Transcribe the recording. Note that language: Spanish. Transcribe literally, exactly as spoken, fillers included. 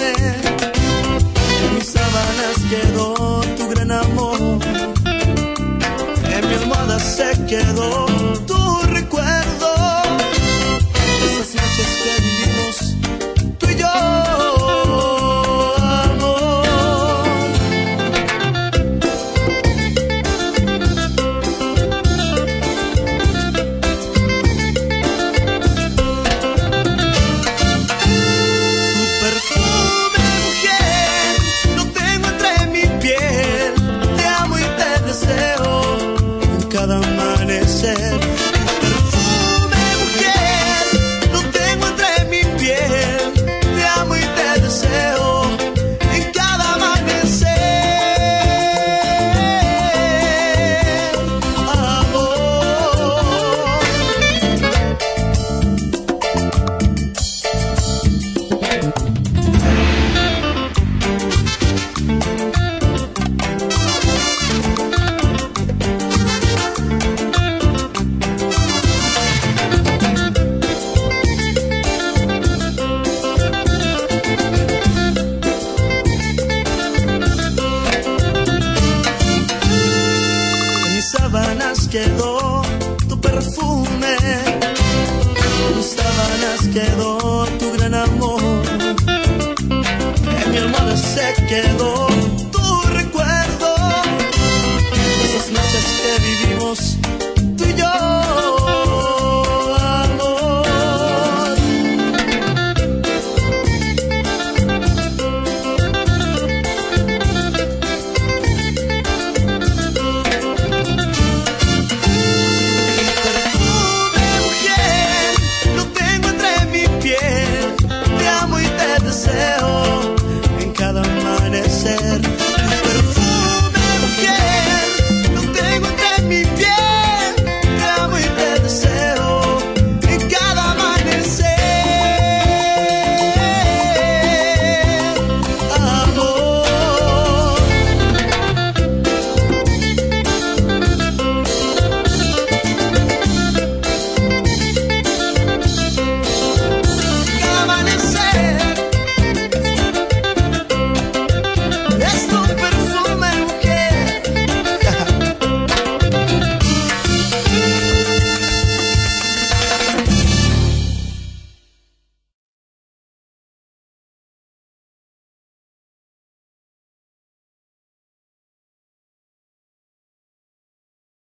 perfume, en mis sábanas quedó tu gran amor, en mi almohada se quedó tu recuerdo, esas noches que vivimos tú y yo. Cada amanecer, perfume, mujer, lo tengo entre mi piel, te amo y te deseo en cada amanecer, amor. Sábanas quedó tu perfume, en mis sábanas quedó tu gran amor, en mi almohada se quedó